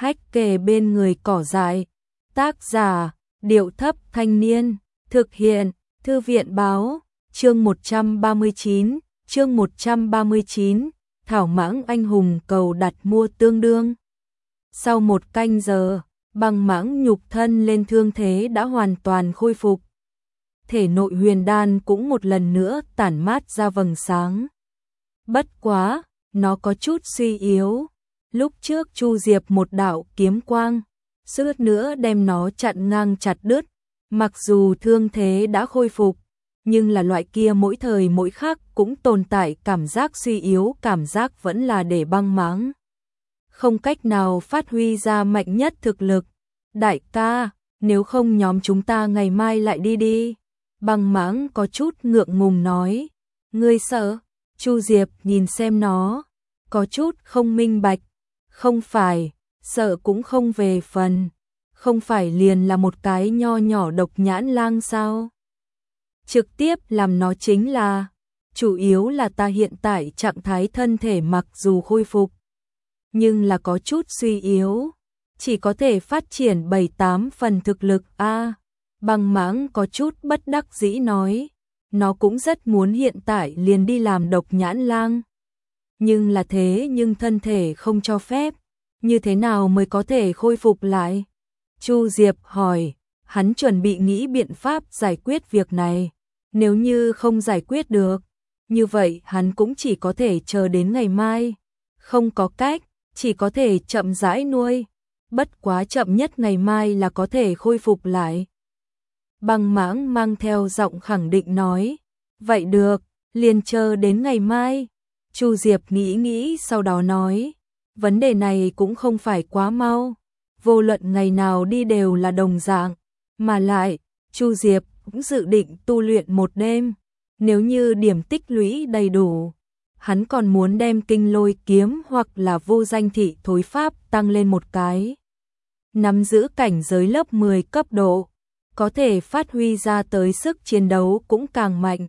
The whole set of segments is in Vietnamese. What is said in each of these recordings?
hách kề bên người cỏ dại. Tác giả, Điệu Thấp Thanh Niên. Thực hiện, Thư viện Báo. Chương 139, Thảo Mãng Anh Hùng cầu đặt mua tương đương. Sau 1 canh giờ, Băng Mãng nhục thân lên thương thế đã hoàn toàn khôi phục. Thể nội huyền đan cũng một lần nữa tản mát ra vầng sáng. Bất quá, nó có chút suy yếu. Lúc trước Chu Diệp một đạo kiếm quang, suýt nữa đem nó chặn ngang chặt đứt. Mặc dù thương thế đã khôi phục, nhưng là loại kia mỗi thời mỗi khắc cũng tồn tại cảm giác suy yếu, cảm giác vẫn là để Băng Mãng không cách nào phát huy ra mạnh nhất thực lực. Đại ca, nếu không nhóm chúng ta ngày mai lại đi đi. Băng Mãng có chút ngượng ngùng nói. Ngươi sợ? Chu Diệp nhìn xem nó, có chút không minh bạch. Không phải, sợ cũng không về phần. Không phải liền là một cái nho nhỏ độc nhãn lang sao? Trực tiếp làm nó chính là, chủ yếu là ta hiện tại trạng thái thân thể mặc dù khôi phục, nhưng là có chút suy yếu, chỉ có thể phát triển 7-8 phần thực lực a. Băng Mãng có chút bất đắc dĩ nói, nó cũng rất muốn hiện tại liền đi làm độc nhãn lang. Nhưng là thế nhưng thân thể không cho phép, như thế nào mới có thể khôi phục lại? Chu Diệp hỏi, hắn chuẩn bị nghĩ biện pháp giải quyết việc này. Nếu như không giải quyết được, như vậy hắn cũng chỉ có thể chờ đến ngày mai. Không có cách, chỉ có thể chậm rãi nuôi. Bất quá chậm nhất ngày mai là có thể khôi phục lại. Băng Mãng mang theo giọng khẳng định nói. Vậy được, liền chờ đến ngày mai. Chu Diệp nghĩ nghĩ sau đó nói. Vấn đề này cũng không phải quá mau. Vô luận ngày nào đi đều là đồng dạng. Mà lại, Chu Diệp cũng dự định tu luyện một đêm. Nếu như điểm tích lũy đầy đủ, hắn còn muốn đem kinh lôi kiếm hoặc là vô danh thị thối pháp tăng lên một cái. Nắm giữ cảnh giới lớp 10 cấp độ, có thể phát huy ra tới sức chiến đấu cũng càng mạnh.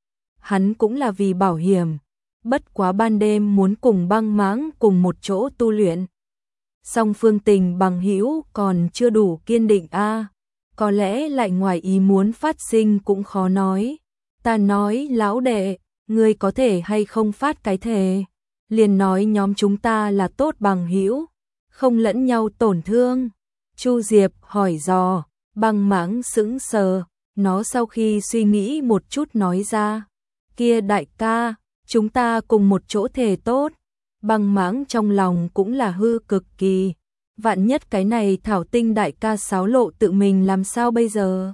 Hắn cũng là vì bảo hiểm, bất quá ban đêm muốn cùng Băng Mãng cùng một chỗ tu luyện. Song phương tình bằng hữu còn chưa đủ kiên định a. Có lẽ lại ngoài ý muốn phát sinh cũng khó nói. Ta nói lão đệ, ngươi có thể hay không phát cái thề? Liền nói nhóm chúng ta là tốt bằng hữu, không lẫn nhau tổn thương. Chu Diệp hỏi dò, Băng Mãng sững sờ, nó sau khi suy nghĩ một chút nói ra. Kia đại ca, chúng ta cùng một chỗ thề tốt. Băng Mãng trong lòng cũng là hư cực kỳ. Vạn nhất cái này Thảo Tinh đại ca xáo lộ tự mình làm sao bây giờ?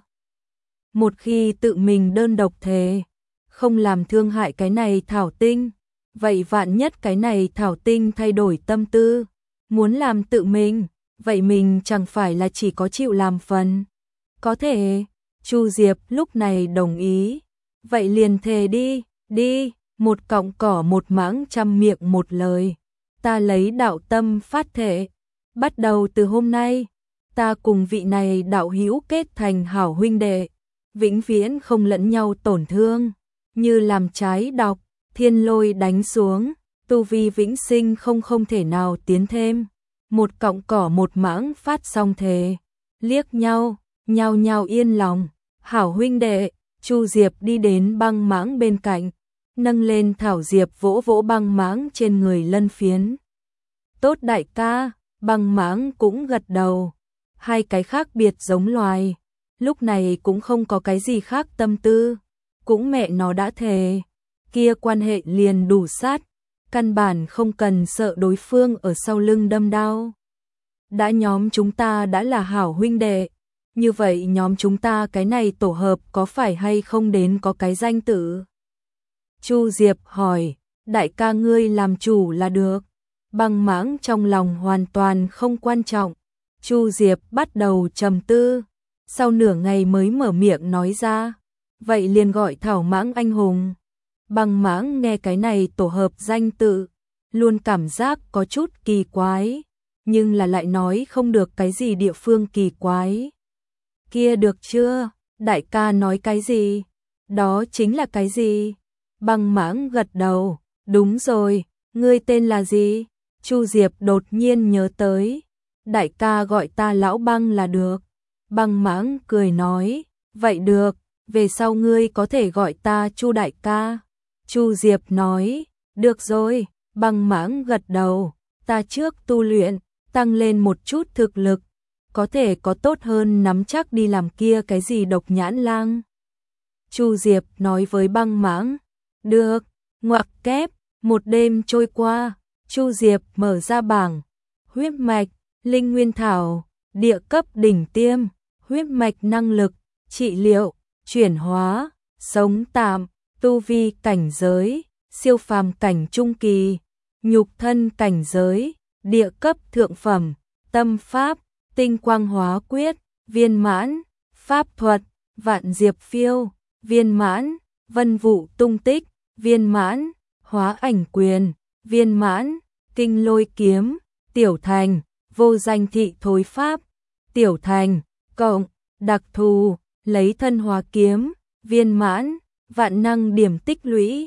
Một khi tự mình đơn độc thề, không làm thương hại cái này Thảo Tinh, vậy vạn nhất cái này Thảo Tinh thay đổi tâm tư, muốn làm tự mình, vậy mình chẳng phải là chỉ có chịu làm phần. Có thể, Chu Diệp lúc này đồng ý, vậy liền thề đi, đi, một cọng cỏ một mãng trăm miệng một lời. Ta lấy đạo tâm phát thệ. Bắt đầu từ hôm nay, ta cùng vị này đạo hữu kết thành hảo huynh đệ, vĩnh viễn không lẫn nhau tổn thương, như làm trái đọc, thiên lôi đánh xuống, tu vi vĩnh sinh không thể nào tiến thêm. Một cọng cỏ một mãng phát xong thề, liếc nhau, nhao nhao yên lòng, hảo huynh đệ. Chu Diệp đi đến Băng Mãng bên cạnh, nâng lên thảo diệp vỗ vỗ Băng Mãng trên người lân phiến. Tốt đại ca. Băng Mãng cũng gật đầu. Hai cái khác biệt giống loài, lúc này cũng không có cái gì khác tâm tư, cũng mẹ nó đã thề, kia quan hệ liền đủ sát, căn bản không cần sợ đối phương ở sau lưng đâm đao. Đã nhóm chúng ta đã là hảo huynh đệ, như vậy nhóm chúng ta cái này tổ hợp có phải hay không đến có cái danh tự? Chu Diệp hỏi, đại ca ngươi làm chủ là được. Băng Mãng trong lòng hoàn toàn không quan trọng. Chu Diệp bắt đầu trầm tư, sau nửa ngày mới mở miệng nói ra, vậy liền gọi Thảo Mãng anh hùng. Băng Mãng nghe cái này tổ hợp danh tự, luôn cảm giác có chút kỳ quái, nhưng là lại nói không được cái gì địa phương kỳ quái. Kia được chưa? Đại ca nói cái gì? Đó chính là cái gì? Băng Mãng gật đầu, đúng rồi, ngươi tên là gì? Chu Diệp đột nhiên nhớ tới, đại ca gọi ta lão Băng là được. Băng Mãng cười nói, vậy được, về sau ngươi có thể gọi ta Chu đại ca. Chu Diệp nói, được rồi. Băng Mãng gật đầu, ta trước tu luyện, tăng lên một chút thực lực, có thể có tốt hơn nắm chắc đi làm kia cái gì Độc Nhãn Lang. Chu Diệp nói với Băng Mãng, được. Ngoặc kép, một đêm trôi qua, Chu Diệp mở ra bảng, huyết mạch, linh nguyên thảo, địa cấp đỉnh tiêm, huyết mạch năng lực, trị liệu, chuyển hóa, sống tạm, tu vi cảnh giới, siêu phàm cảnh trung kỳ, nhục thân cảnh giới, địa cấp thượng phẩm, tâm pháp, tinh quang hóa quyết, viên mãn, pháp thuật, vạn diệp phiêu, viên mãn, vân vụ tung tích, viên mãn, hóa ảnh quyền, viên mãn, kinh lôi kiếm, tiểu thành, vô danh thị thối pháp, tiểu thành, cộng, đặc thù, lấy thân hóa kiếm, viên mãn, vạn năng điểm tích lũy,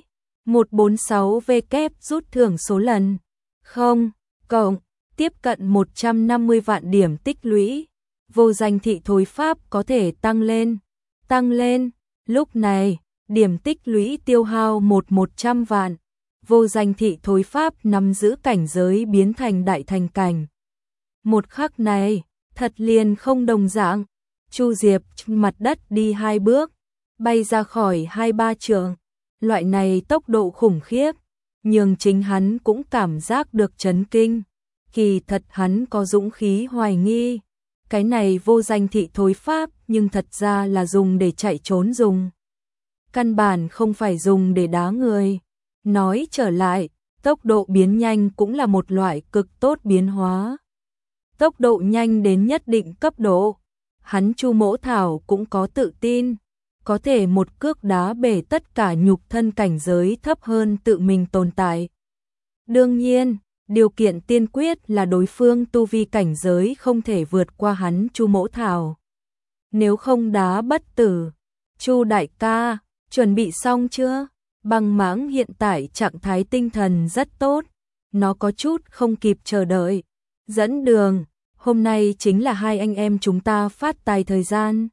146W rút thưởng số lần, 0, cộng, tiếp cận 150 vạn điểm tích lũy, vô danh thị thối pháp có thể tăng lên, lúc này, điểm tích lũy tiêu hao 100 vạn, vô danh thị thối pháp nắm giữ cảnh giới biến thành đại thành cảnh. Một khắc này, thật liền không đồng dạng, Chu Diệp mặt đất đi 2 bước, bay ra khỏi 2-3 trượng, loại này tốc độ khủng khiếp, nhưng chính hắn cũng cảm giác được chấn kinh, kỳ thật hắn có dũng khí hoài nghi, cái này vô danh thị thối pháp nhưng thật ra là dùng để chạy trốn dùng. Căn bản không phải dùng để đá người. Nói trở lại, tốc độ biến nhanh cũng là một loại cực tốt biến hóa. Tốc độ nhanh đến nhất định cấp độ, hắn Chu Mỗ Thảo cũng có tự tin, có thể một cước đá bể tất cả nhục thân cảnh giới thấp hơn tự mình tồn tại. Đương nhiên, điều kiện tiên quyết là đối phương tu vi cảnh giới không thể vượt qua hắn Chu Mỗ Thảo. Nếu không đá bất tử, Chu đại ca, chuẩn bị xong chưa? Băng Mãng hiện tại trạng thái tinh thần rất tốt, nó có chút không kịp chờ đợi. Dẫn đường, hôm nay chính là hai anh em chúng ta phát tài thời gian.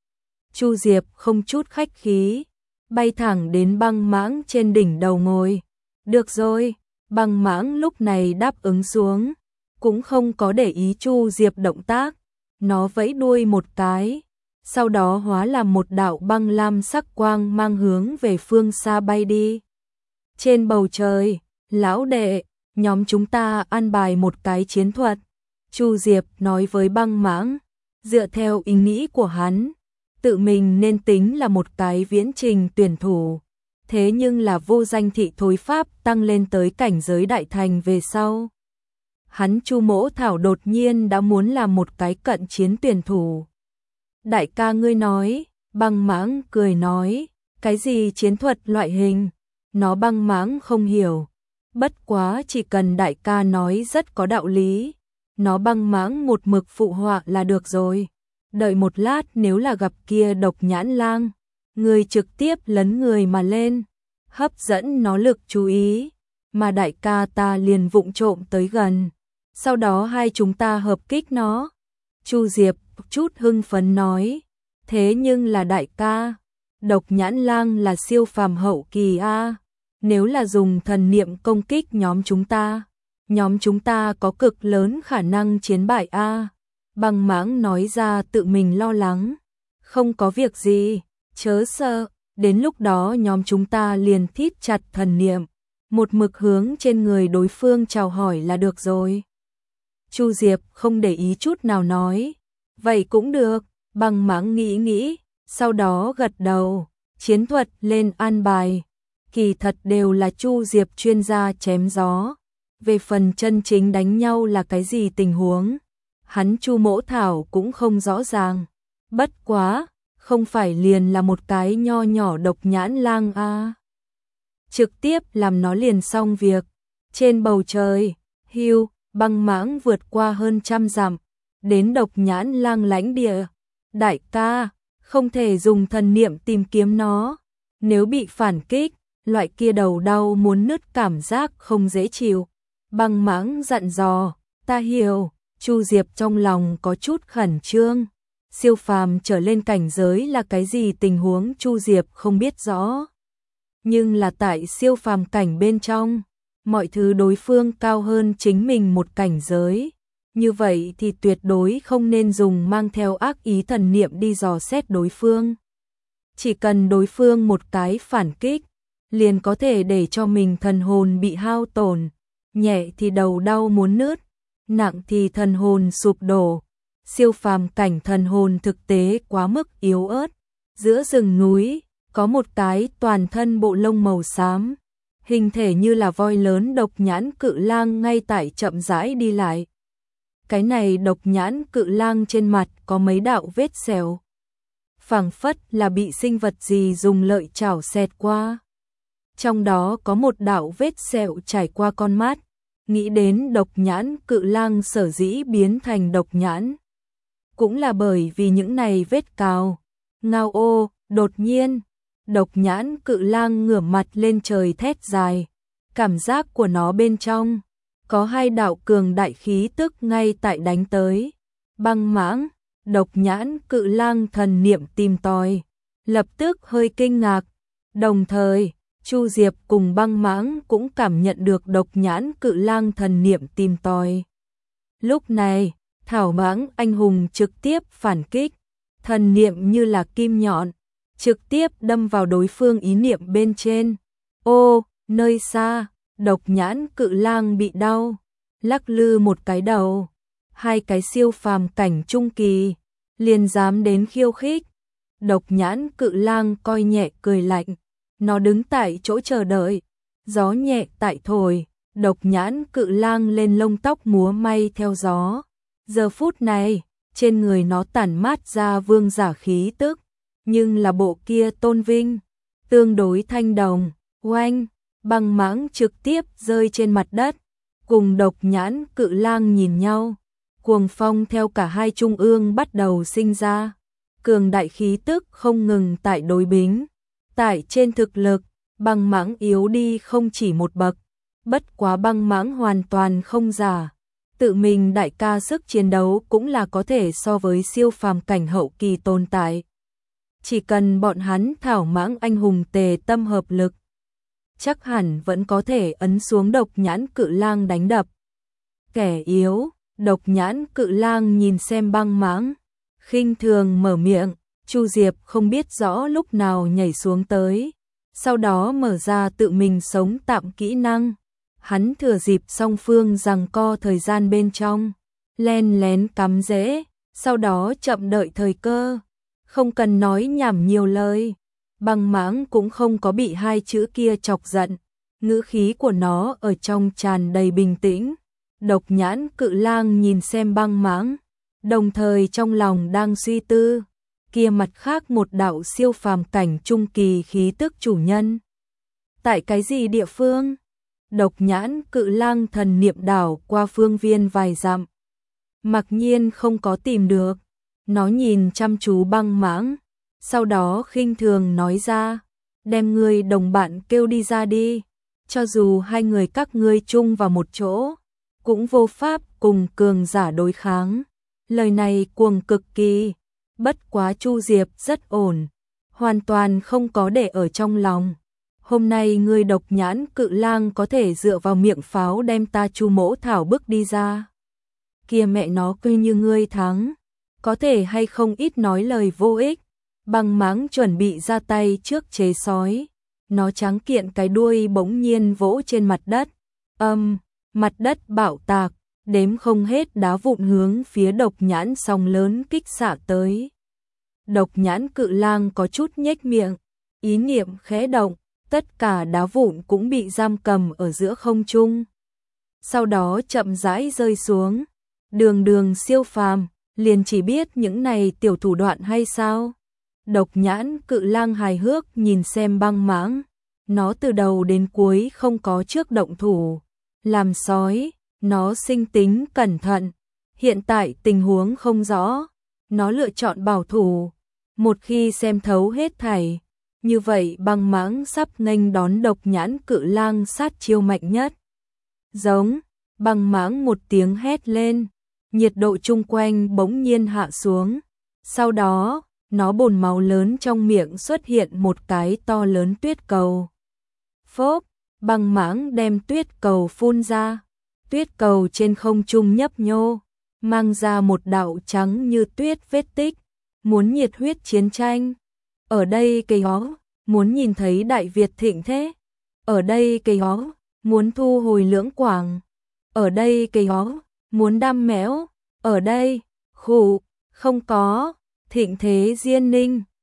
Chu Diệp không chút khách khí, bay thẳng đến Băng Mãng trên đỉnh đầu ngồi. Được rồi, Băng Mãng lúc này đáp ứng xuống, cũng không có để ý Chu Diệp động tác, nó vẫy đuôi một cái. Sau đó hóa làm một đạo băng lam sắc quang mang hướng về phương xa bay đi. Trên bầu trời, lão đệ, nhóm chúng ta an bài một cái chiến thuật. Chu Diệp nói với Băng Mãng, dựa theo ý nghĩ của hắn, tự mình nên tính là một cái viễn trình tuyển thủ. Thế nhưng là vô danh thị thối pháp tăng lên tới cảnh giới đại thành về sau. Hắn Chu Mỗ Thảo đột nhiên đã muốn làm một cái cận chiến tuyển thủ. Đại ca ngươi nói, Băng Mãng cười nói, cái gì chiến thuật loại hình, nó Băng Mãng không hiểu, bất quá chỉ cần đại ca nói rất có đạo lý, nó Băng Mãng một mực phụ họa là được rồi, đợi một lát nếu là gặp kia Độc Nhãn Lang, người trực tiếp lấn người mà lên, hấp dẫn nó lực chú ý, mà đại ca ta liền vụng trộm tới gần, sau đó hai chúng ta hợp kích nó. Chu Diệp chút hưng phấn nói, thế nhưng là đại ca, Độc Nhãn Lang là siêu phàm hậu kỳ a, nếu là dùng thần niệm công kích nhóm chúng ta có cực lớn khả năng chiến bại a. Băng Mãng nói ra tự mình lo lắng, không có việc gì, chớ sợ, đến lúc đó nhóm chúng ta liền thít chặt thần niệm, một mực hướng trên người đối phương chào hỏi là được rồi. Chu Diệp không để ý chút nào nói, vậy cũng được. Băng Mãng nghĩ nghĩ, sau đó gật đầu, chiến thuật lên an bài, kỳ thật đều là Chu Diệp chuyên gia chém gió, về phần chân chính đánh nhau là cái gì tình huống, hắn Chu Mỗ Thảo cũng không rõ ràng, bất quá, không phải liền là một cái nho nhỏ Độc Nhãn Lang a. Trực tiếp làm nó liền xong việc, trên bầu trời, hưu, Băng Mãng vượt qua hơn 100 dặm, đến Độc Nhãn Lang lãnh địa. Đại ca, không thể dùng thần niệm tìm kiếm nó, nếu bị phản kích, loại kia đầu đau muốn nứt cảm giác không dễ chịu. Băng Mãng dặn dò, ta hiểu, Chu Diệp trong lòng có chút khẩn trương. Siêu phàm trở lên cảnh giới là cái gì tình huống Chu Diệp không biết rõ. Nhưng là tại siêu phàm cảnh bên trong, mọi thứ đối phương cao hơn chính mình một cảnh giới. Như vậy thì tuyệt đối không nên dùng mang theo ác ý thần niệm đi dò xét đối phương. Chỉ cần đối phương một cái phản kích, liền có thể để cho mình thần hồn bị hao tổn, nhẹ thì đầu đau muốn nứt, nặng thì thần hồn sụp đổ. Siêu phàm cảnh thần hồn thực tế quá mức yếu ớt. Giữa rừng núi, có một cái toàn thân bộ lông màu xám, hình thể như là voi lớn độc nhãn cự lang ngay tại chậm rãi đi lại. Cái này độc nhãn cự lang trên mặt có mấy đạo vết sẹo, phảng phất là bị sinh vật gì dùng lợi chảo xẹt qua. Trong đó có một đạo vết sẹo trải qua con mắt, nghĩ đến độc nhãn cự lang sở dĩ biến thành độc nhãn. Cũng là bởi vì những này vết cào. Ngao ô, đột nhiên, độc nhãn cự lang ngửa mặt lên trời thét dài. Cảm giác của nó bên trong, có hai đạo cường đại khí tức ngay tại đánh tới. Băng mãng, độc nhãn cự lang thần niệm tìm tòi, lập tức hơi kinh ngạc. Đồng thời, Chu Diệp cùng băng mãng cũng cảm nhận được độc nhãn cự lang thần niệm tìm tòi. Lúc này, thảo mãng anh hùng trực tiếp phản kích, thần niệm như là kim nhọn, trực tiếp đâm vào đối phương ý niệm bên trên. Ô, nơi xa, độc nhãn cự lang bị đau, lắc lư một cái đầu. Hai cái siêu phàm cảnh trung kỳ, liền dám đến khiêu khích. Độc nhãn cự lang coi nhẹ cười lạnh, nó đứng tại chỗ chờ đợi. Gió nhẹ tại thổi, độc nhãn cự lang lên lông tóc múa may theo gió. Giờ phút này, trên người nó tản mát ra vương giả khí tức, nhưng là bộ kia tôn vinh, tương đối thanh đồng. Oanh, băng mãng trực tiếp rơi trên mặt đất, cùng độc nhãn cự lang nhìn nhau. Cuồng phong theo cả hai trung ương bắt đầu sinh ra, cường đại khí tức không ngừng tại đối bính. Tại trên thực lực, băng mãng yếu đi không chỉ một bậc, bất quá băng mãng hoàn toàn không giả. Tự mình đại ca sức chiến đấu cũng là có thể so với siêu phàm cảnh hậu kỳ tồn tại. Chỉ cần bọn hắn thảo mãng anh hùng tề tâm hợp lực, chắc hẳn vẫn có thể ấn xuống độc nhãn cự lang đánh đập. Kẻ yếu, độc nhãn cự lang nhìn xem băng mãng, khinh thường mở miệng. Chu Diệp không biết rõ lúc nào nhảy xuống tới, sau đó mở ra tự mình sống tạm kỹ năng. Hắn thừa dịp song phương giằng co thời gian bên trong, len lén cắm rễ, sau đó chậm đợi thời cơ. Không cần nói nhảm nhiều lời, băng mãng cũng không có bị hai chữ kia chọc giận, ngữ khí của nó ở trong tràn đầy bình tĩnh. Độc nhãn cự lang nhìn xem băng mãng, đồng thời trong lòng đang suy tư, kia mặt khác một đạo siêu phàm cảnh trung kỳ khí tức chủ nhân. Tại cái gì địa phương? Độc nhãn cự lang thần niệm đảo qua phương viên vài dặm, mặc nhiên không có tìm được. Nó nhìn chăm chú băng mãng, sau đó khinh thường nói ra, đem người đồng bạn kêu đi ra đi, cho dù hai người các ngươi chung vào một chỗ, cũng vô pháp cùng cường giả đối kháng. Lời này cuồng cực kỳ, bất quá Chu Diệp rất ổn, hoàn toàn không có để ở trong lòng. Hôm nay ngươi độc nhãn cự lang có thể dựa vào miệng pháo đem ta Chu mỗ thảo bức đi ra. Kia mẹ nó cứ như ngươi thắng, có thể hay không ít nói lời vô ích. Băng mãng chuẩn bị ra tay trước chế sói, nó trắng kiện cái đuôi bỗng nhiên vỗ trên mặt đất. Mặt đất bạo tạc, đếm không hết đá vụn hướng phía độc nhãn song lớn kích xạ tới. Độc nhãn cự lang có chút nhếch miệng, ý niệm khẽ động, tất cả đá vụn cũng bị giam cầm ở giữa không trung. Sau đó chậm rãi rơi xuống. Đường siêu phàm, liền chỉ biết những này tiểu thủ đoạn hay sao? Độc nhãn cự lang hài hước nhìn xem băng mãng, nó từ đầu đến cuối không có trước động thủ. Làm sói, nó sinh tính cẩn thận, hiện tại tình huống không rõ, nó lựa chọn bảo thủ. Một khi xem thấu hết thảy, như vậy băng mãng sắp nghênh đón độc nhãn cự lang sát chiêu mạnh nhất. Giống, băng mãng một tiếng hét lên, nhiệt độ chung quanh bỗng nhiên hạ xuống. Sau đó, nó bồn máu lớn trong miệng xuất hiện một cái to lớn tuyết cầu. Phốp, băng mãng đem tuyết cầu phun ra. Tuyết cầu trên không trung nhấp nhô, mang ra một đạo trắng như tuyết vết tích, muốn nhiệt huyết chiến tranh. Ở đây cây ó, muốn nhìn thấy Đại Việt thịnh thế. Ở đây cây ó, muốn thu hồi Lưỡng Quảng. Ở đây cây ó, muốn đam mẽo. Ở đây, khụ, không có, thịnh thế Diên Ninh.